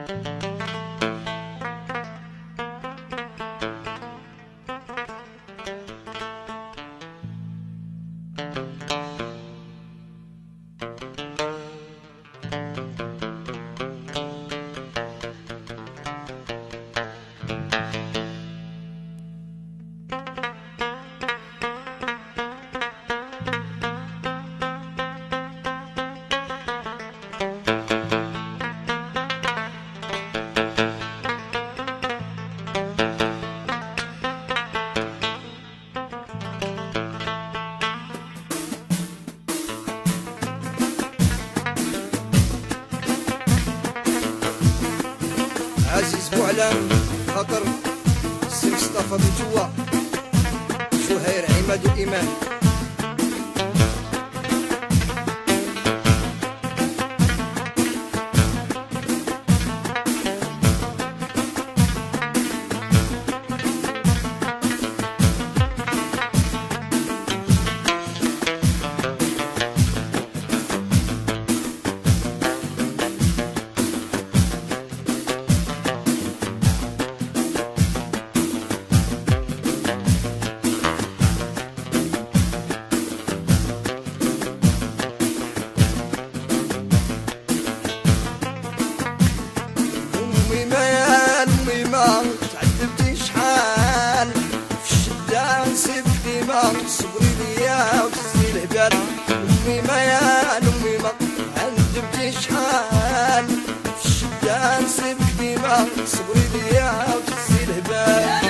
عزيز بوعلام خاطر السي مصطفى بن جوا زهير عماد الإمام. تعذبتي شحال في الشدة نسيب ديما صبري ليا وتهزي الهبال. أمي ما يا أمي ما تعذبتي شحال في الشدة نسيب ديما صبري ليا وتهزي الهبال.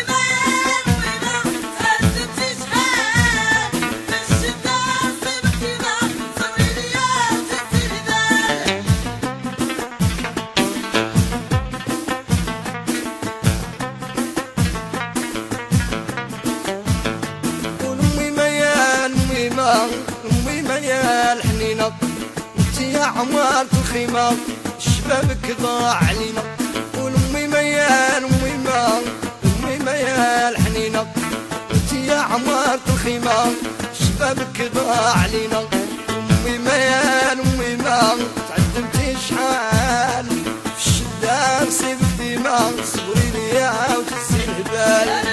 أمي مليان حنينة انتي يا عمارة الخيمة شبابك ضاع علينا. والأمي ميال أمي ميال حنينة انتي يا عمارة الخيمة شبابك ضاع علينا. أمي ميال أمي ما تعذبتي شحال في الشدة نسيب ديما صبري ليا وتهزي الهبال.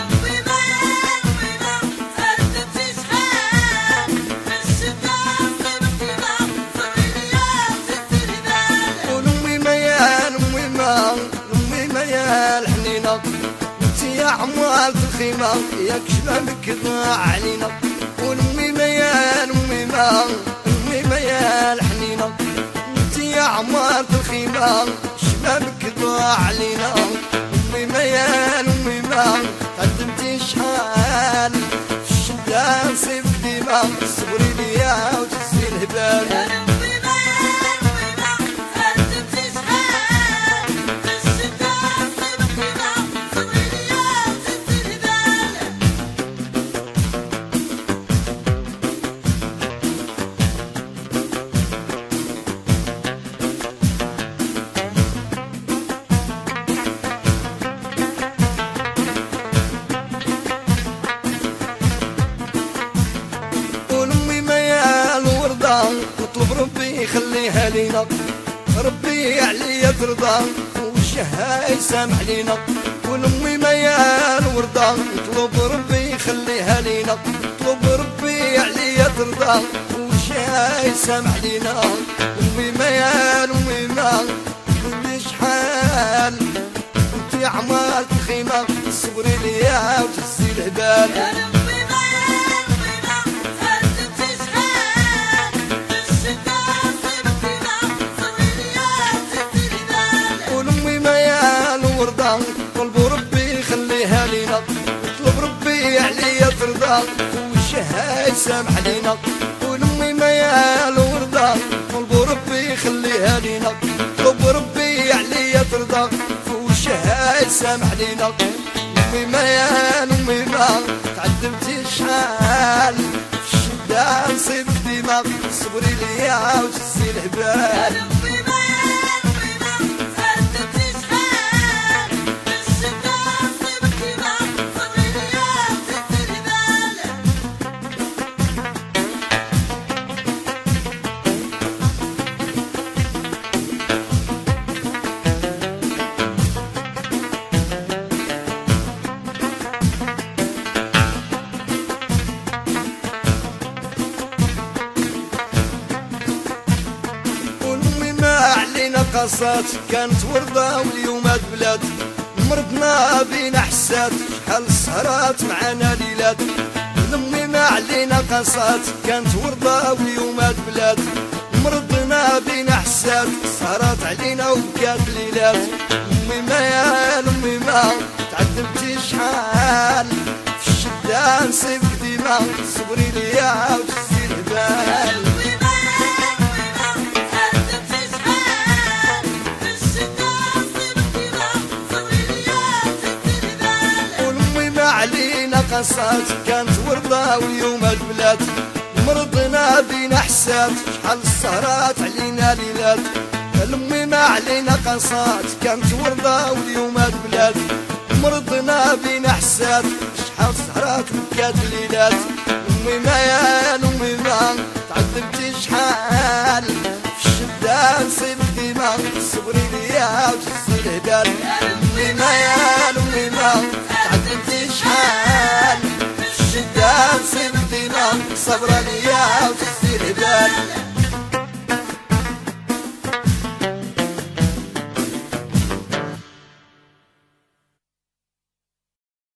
الحنينة انتي يا عمارة الخيمة ياك شبابك ضاع علينا. والأمي ميال أمي ميال حنينة انتي يا عمارة الخيمة شبابك ضاع علينا. أمي ميال أمي ما قدمتي شحال في الشدة نسيب ديما صبري ليا وتهزي الهبال. نطلب ربي يخليها لينا ربي عليا ترضى وشها يسامح لينا. والأمي ميال ورضا نطلب ربي يخليها لينا. نطلب ربي عليا ترضى وشها يسامح لينا. أمي ميال أمي ما كل شحال انتي عمارة الخيمة صبري ليا وتهزي الهبال. طلب ربي يخليها لينا نطلب ربي عليا ترضى وشها يسامح لينا. والأمي ميال ورضا طلب ربي يخليها لينا. طلب ربي عليا ترضى وشها يسامح لينا. أمي ميال أمي ما تعذبتي شحال في الشدة نصيب ديما صبري ليا وتهزي الهبال. قصات كانت وردة واليوم بلاد مرضنا بينا حسات شحال السهرات معانا ليلات لمي ما علينا قصات كانت وردة واليوم بلاد مرضنا بينا حسات سهرات علينا وبكات ليلات لمي ما يا لمي ما تعذبتي شحال في الشدة نسيب ديما صبري ليا وتزيد البال قصات كانت وردة واليوم البلاد مرضنا بينا حسات شحال السهرات علينا ليلات لمي ما علينا قصات كانت وردة واليوم البلاد مرضنا بينا حسات شحال السهرات بكات ليلات لمي ما يا لمي ما تعذبتي شحال في الشدة نصيب ديما صبري ليا وتهزي الهدال لمي ما يا لمي ما تعذبتي شحال صبرا لي